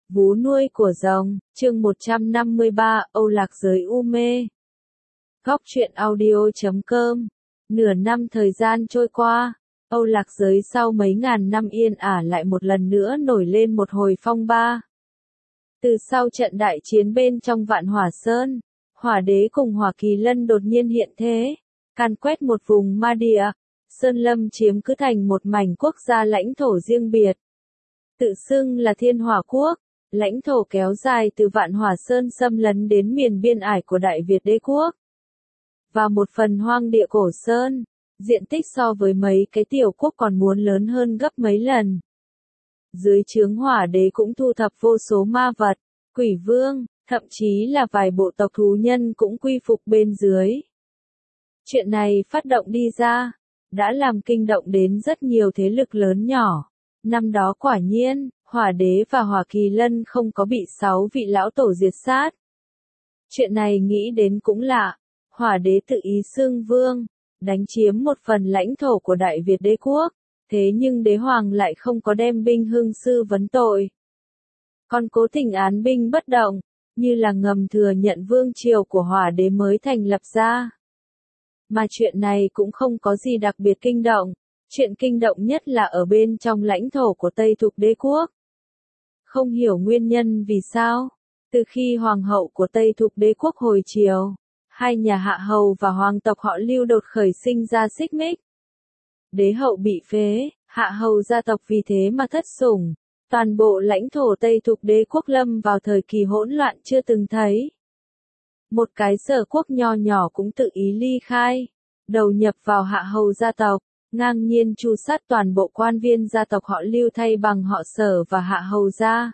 Vú nuôi của rồng, chương 153, Âu Lạc giới u mê. Góc truyện audio.com. Nửa năm thời gian trôi qua, Âu Lạc giới sau mấy ngàn năm yên ả lại một lần nữa nổi lên một hồi phong ba. Từ sau trận đại chiến bên trong Vạn Hỏa Sơn, Hỏa Đế cùng Hỏa Kỳ Lân đột nhiên hiện thế, càn quét một vùng ma địa, Sơn Lâm chiếm cứ thành một mảnh quốc gia lãnh thổ riêng biệt. Tự xưng là Thiên Hỏa Quốc, lãnh thổ kéo dài từ Vạn Hỏa Sơn xâm lấn đến miền biên ải của Đại Việt Đế Quốc. Và một phần hoang địa Cổ Sơn, diện tích so với mấy cái tiểu quốc còn muốn lớn hơn gấp mấy lần. Dưới trướng Hỏa Đế cũng thu thập vô số ma vật, quỷ vương, thậm chí là vài bộ tộc thú nhân cũng quy phục bên dưới. Chuyện này phát động đi ra, đã làm kinh động đến rất nhiều thế lực lớn nhỏ. Năm đó quả nhiên, Hỏa Đế và Hỏa Kỳ Lân không có bị 6 vị lão tổ diệt sát. Chuyện này nghĩ đến cũng lạ, Hỏa Đế tự ý xưng vương, đánh chiếm một phần lãnh thổ của Đại Việt Đế Quốc, thế nhưng đế hoàng lại không có đem binh hưng sư vấn tội. Còn cố tình án binh bất động, như là ngầm thừa nhận vương triều của Hỏa Đế mới thành lập ra. Mà chuyện này cũng không có gì đặc biệt kinh động, chuyện kinh động nhất là ở bên trong lãnh thổ của Tây Thục Đế Quốc. Không hiểu nguyên nhân vì sao, từ khi hoàng hậu của Tây Thục Đế Quốc hồi triều, hai nhà hạ hầu và hoàng tộc họ Lưu đột khởi sinh ra xích mích. Đế hậu bị phế, hạ hầu gia tộc vì thế mà thất sủng, toàn bộ lãnh thổ Tây Thục Đế Quốc lâm vào thời kỳ hỗn loạn chưa từng thấy. Một cái Sở quốc nho nhỏ cũng tự ý ly khai, đầu nhập vào hạ hầu gia tộc, ngang nhiên tru sát toàn bộ quan viên gia tộc họ Lưu thay bằng họ Sở và hạ hầu gia.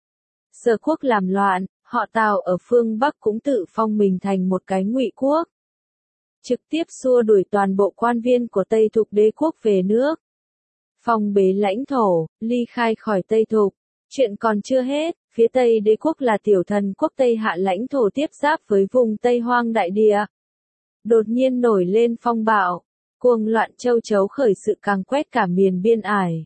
Sở quốc làm loạn, họ Tào ở phương Bắc cũng tự phong mình thành một cái ngụy quốc. Trực tiếp xua đuổi toàn bộ quan viên của Tây Thục Đế Quốc về nước. Phong bế lãnh thổ, ly khai khỏi Tây Thục. Chuyện còn chưa hết, phía Tây Đế Quốc là tiểu thần quốc Tây Hạ lãnh thổ tiếp giáp với vùng Tây Hoang đại địa. Đột nhiên nổi lên phong bạo, cuồng loạn châu chấu khởi sự càng quét cả miền biên ải.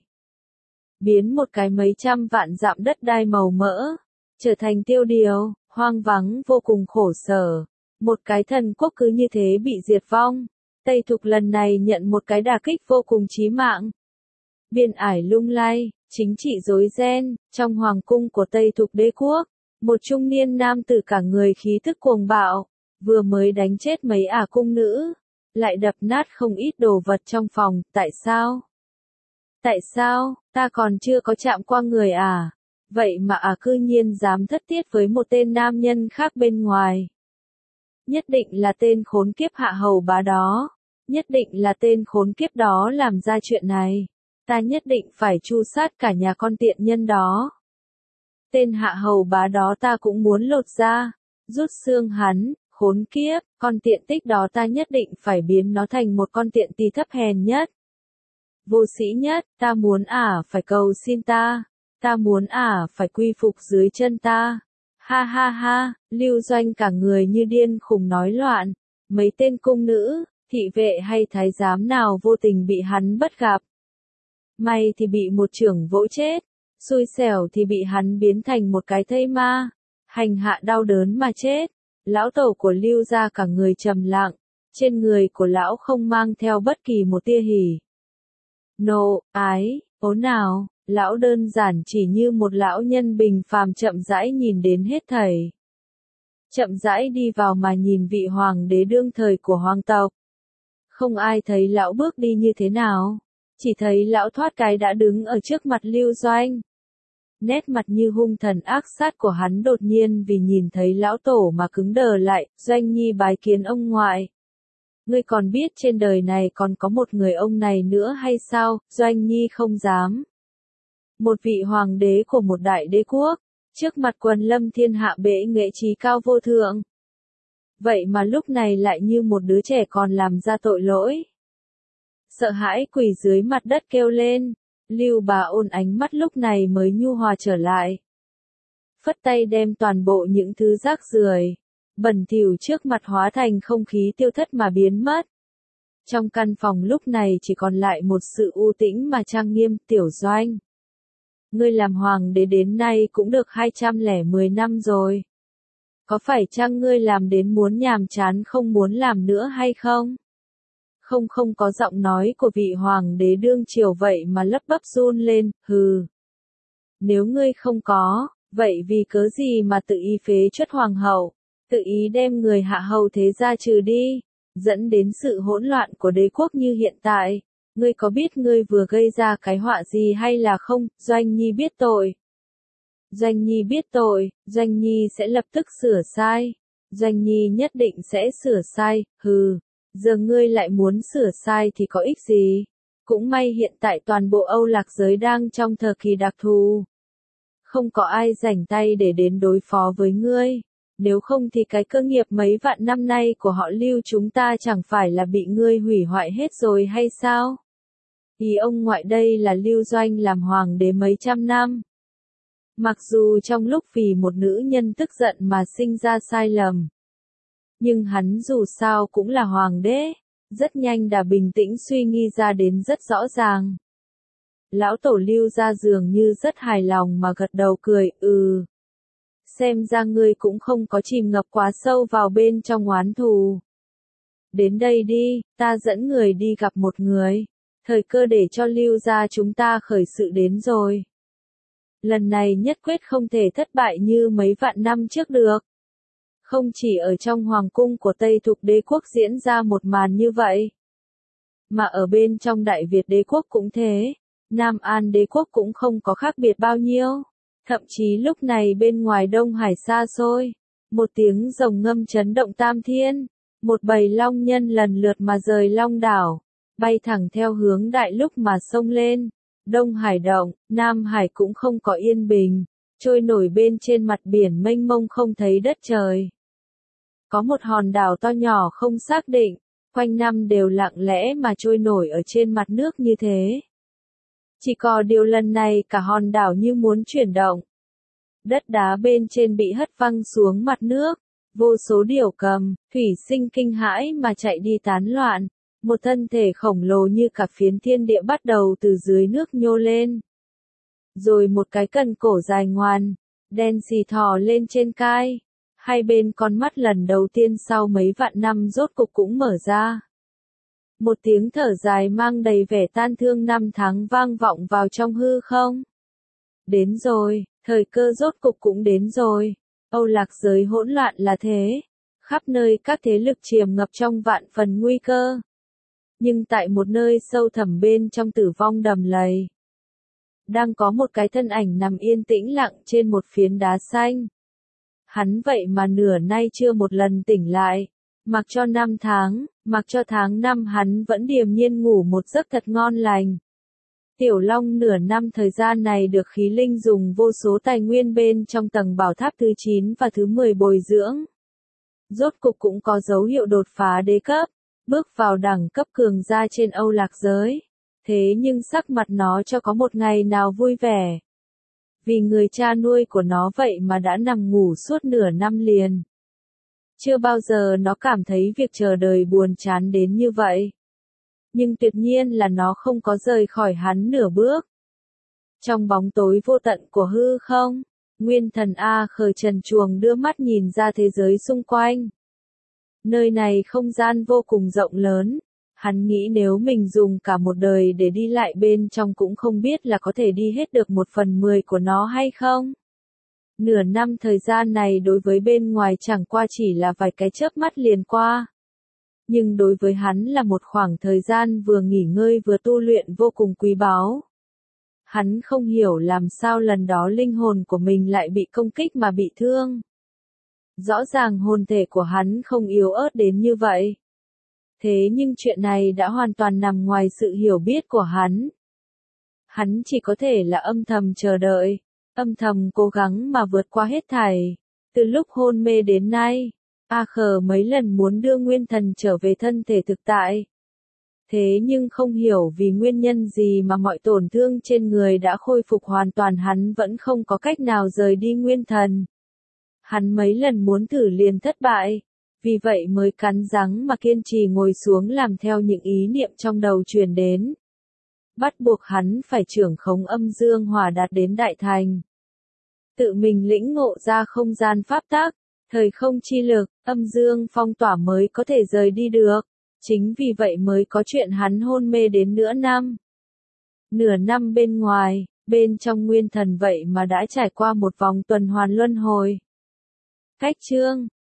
Biến một cái mấy trăm vạn dặm đất đai màu mỡ, trở thành tiêu điều, hoang vắng vô cùng khổ sở. Một cái thần quốc cứ như thế bị diệt vong. Tây Thục lần này nhận một cái đả kích vô cùng chí mạng. Biên ải lung lay, chính trị rối ren, trong hoàng cung của Tây Thục Đế Quốc, một trung niên nam tử cả người khí thức cuồng bạo, vừa mới đánh chết mấy ả cung nữ, lại đập nát không ít đồ vật trong phòng, tại sao? Tại sao, ta còn chưa có chạm qua người à? Vậy mà cư nhiên dám thất tiết với một tên nam nhân khác bên ngoài. Nhất định là tên khốn kiếp hạ hầu bá đó. Nhất định là tên khốn kiếp đó làm ra chuyện này. Ta nhất định phải tru sát cả nhà con tiện nhân đó. Tên hạ hầu bá đó ta cũng muốn lột ra, rút xương hắn, khốn kiếp, con tiện tích đó ta nhất định phải biến nó thành một con tiện tỳ thấp hèn nhất. Vô sĩ nhất, ta muốn phải cầu xin ta. Ta muốn phải quy phục dưới chân ta. Ha ha ha, Lưu Doanh cả người như điên khùng nói loạn. Mấy tên cung nữ, thị vệ hay thái giám nào vô tình bị hắn bắt gặp. May thì bị một chưởng vỗ chết, xui xẻo thì bị hắn biến thành một cái thây ma, hành hạ đau đớn mà chết. Lão tổ của Lưu gia cả người trầm lặng, trên người của lão không mang theo bất kỳ một tia hỉ nộ, ái, ố nào. Lão đơn giản chỉ như một lão nhân bình phàm chậm rãi nhìn đến hết thảy. Chậm rãi đi vào mà nhìn vị hoàng đế đương thời của hoàng tộc. Không ai thấy lão bước đi như thế nào, chỉ thấy lão thoát cái đã đứng ở trước mặt Lưu Doanh. Nét mặt như hung thần ác sát của hắn đột nhiên vì nhìn thấy lão tổ mà cứng đờ lại. Doanh nhi bái kiến ông ngoại. Ngươi còn biết trên đời này còn có một người ông này nữa hay sao? Doanh nhi không dám. Một vị hoàng đế của một đại đế quốc, trước mặt quần lâm thiên hạ bệ nghệ trí cao vô thượng. Vậy mà lúc này lại như một đứa trẻ còn làm ra tội lỗi. Sợ hãi quỳ dưới mặt đất kêu lên, Lưu Bà Ôn ánh mắt lúc này mới nhu hòa trở lại. Phất tay đem toàn bộ những thứ rác rưởi, bẩn thỉu trước mặt hóa thành không khí tiêu thất mà biến mất. Trong căn phòng lúc này chỉ còn lại một sự u tĩnh mà trang nghiêm. Tiểu Doanh, ngươi làm hoàng đế đến nay cũng được 210 năm rồi. Có phải chăng ngươi làm đến muốn nhàm chán không muốn làm nữa hay không? Không có giọng nói của vị hoàng đế đương triều vậy mà lắp bắp run lên, hừ. Nếu ngươi không có, vậy vì cớ gì mà tự ý phế truất hoàng hậu, tự ý đem người hạ hầu thế gia trừ đi, dẫn đến sự hỗn loạn của đế quốc như hiện tại. Ngươi có biết ngươi vừa gây ra cái họa gì hay là không? Doanh Nhi biết tội. Doanh Nhi biết tội, Doanh Nhi sẽ lập tức sửa sai. Doanh Nhi nhất định sẽ sửa sai, hừ. Giờ ngươi lại muốn sửa sai thì có ích gì? Cũng may hiện tại toàn bộ Âu Lạc giới đang trong thời kỳ đặc thù. Không có ai rảnh tay để đến đối phó với ngươi. Nếu không thì cái cơ nghiệp mấy vạn năm nay của họ Lưu chúng ta chẳng phải là bị ngươi hủy hoại hết rồi hay sao? Ý ông ngoại đây là Lưu Doanh làm hoàng đế mấy trăm năm. Mặc dù trong lúc vì một nữ nhân tức giận mà sinh ra sai lầm. Nhưng hắn dù sao cũng là hoàng đế, rất nhanh đã bình tĩnh suy nghĩ ra đến rất rõ ràng. Lão tổ Lưu ra dường như rất hài lòng mà gật đầu cười, Xem ra ngươi cũng không có chìm ngập quá sâu vào bên trong oán thù. Đến đây đi, ta dẫn người đi gặp một người. Thời cơ để cho Lưu gia chúng ta khởi sự đến rồi. Lần này nhất quyết không thể thất bại như mấy vạn năm trước được. Không chỉ ở trong hoàng cung của Tây Thục đế quốc diễn ra một màn như vậy, mà ở bên trong Đại Việt đế quốc cũng thế, Nam An đế quốc cũng không có khác biệt bao nhiêu. Thậm chí lúc này bên ngoài Đông Hải xa xôi, một tiếng rồng ngâm chấn động tam thiên, một bầy long nhân lần lượt mà rời Long đảo, bay thẳng theo hướng Đại Lục mà xông lên. Đông Hải động, Nam Hải cũng không có yên bình, trôi nổi bên trên mặt biển mênh mông không thấy đất trời. Có một hòn đảo to nhỏ không xác định, quanh năm đều lặng lẽ mà trôi nổi ở trên mặt nước như thế. Chỉ có điều lần này cả hòn đảo như muốn chuyển động. Đất đá bên trên bị hất văng xuống mặt nước, vô số điểu cầm, thủy sinh kinh hãi mà chạy đi tán loạn. Một thân thể khổng lồ như cả phiến thiên địa bắt đầu từ dưới nước nhô lên. Rồi một cái cần cổ dài ngoằn, đen xì thò lên trên cai. Hai bên con mắt lần đầu tiên sau mấy vạn năm rốt cục cũng mở ra. Một tiếng thở dài mang đầy vẻ tan thương năm tháng vang vọng vào trong hư không. Đến rồi, thời cơ rốt cục cũng đến rồi. Âu Lạc giới hỗn loạn là thế. Khắp nơi các thế lực tràn ngập trong vạn phần nguy cơ. Nhưng tại một nơi sâu thẳm bên trong tử vong đầm lầy, đang có một cái thân ảnh nằm yên tĩnh lặng trên một phiến đá xanh. Hắn vậy mà nửa nay chưa một lần tỉnh lại, mặc cho năm tháng, mặc cho tháng năm hắn vẫn điềm nhiên ngủ một giấc thật ngon lành. Tiểu Long nửa năm thời gian này được khí linh dùng vô số tài nguyên bên trong tầng bảo tháp thứ 9 và thứ 10 bồi dưỡng. Rốt cục cũng có dấu hiệu đột phá đế cấp, bước vào đẳng cấp cường gia trên Âu Lạc giới. Thế nhưng sắc mặt nó cho có một ngày nào vui vẻ. Vì người cha nuôi của nó vậy mà đã nằm ngủ suốt nửa năm liền. Chưa bao giờ nó cảm thấy việc chờ đợi buồn chán đến như vậy. Nhưng tuyệt nhiên là nó không có rời khỏi hắn nửa bước. Trong bóng tối vô tận của hư không, Nguyên Thần A Khờ trần truồng đưa mắt nhìn ra thế giới xung quanh. Nơi này không gian vô cùng rộng lớn. Hắn nghĩ nếu mình dùng cả một đời để đi lại bên trong cũng không biết là có thể đi hết được 1/10 của nó hay không. Nửa năm thời gian này đối với bên ngoài chẳng qua chỉ là vài cái chớp mắt liền qua. Nhưng đối với hắn là một khoảng thời gian vừa nghỉ ngơi vừa tu luyện vô cùng quý báu. Hắn không hiểu làm sao lần đó linh hồn của mình lại bị công kích mà bị thương. Rõ ràng hồn thể của hắn không yếu ớt đến như vậy. Thế nhưng chuyện này đã hoàn toàn nằm ngoài sự hiểu biết của hắn. Hắn chỉ có thể là âm thầm chờ đợi, âm thầm cố gắng mà vượt qua hết thảy. Từ lúc hôn mê đến nay, A Khờ mấy lần muốn đưa Nguyên Thần trở về thân thể thực tại. Thế nhưng không hiểu vì nguyên nhân gì mà mọi tổn thương trên người đã khôi phục hoàn toàn, hắn vẫn không có cách nào rời đi Nguyên Thần. Hắn mấy lần muốn thử liền thất bại. Vì vậy mới cắn răng mà kiên trì ngồi xuống làm theo những ý niệm trong đầu truyền đến. bắt buộc hắn phải trưởng khống âm dương hòa đạt đến đại thành. Tự mình lĩnh ngộ ra không gian pháp tắc, thời không chi lực, âm dương phong tỏa mới có thể rời đi được. Chính vì vậy mới có chuyện hắn hôn mê đến nửa năm. Nửa năm bên ngoài, bên trong nguyên thần vậy mà đã trải qua một vòng tuần hoàn luân hồi. Cách chương